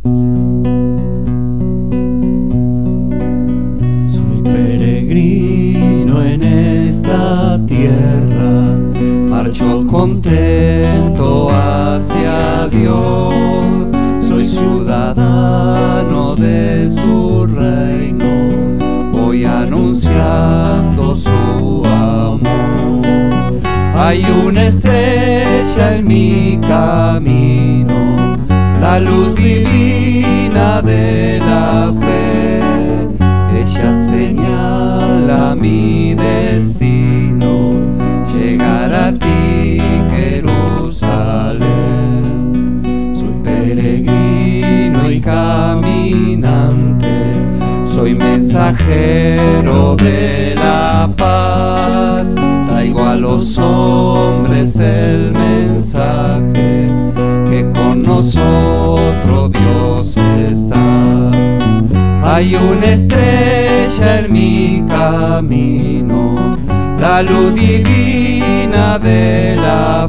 Soy peregrino en esta tierra, marcho contento hacia Dios. Soy ciudadano de su reino, voy anunciando su amor. Hay una estrella en mi camino, la luz divina de la fe. Ella señala mi destino, llegar a ti, Jerusalén. Soy peregrino y caminante, soy mensajero de la paz. Traigo a los hombres el mensaje que con nosotros Dios está. Hay una estrella en mi camino, la luz divina de la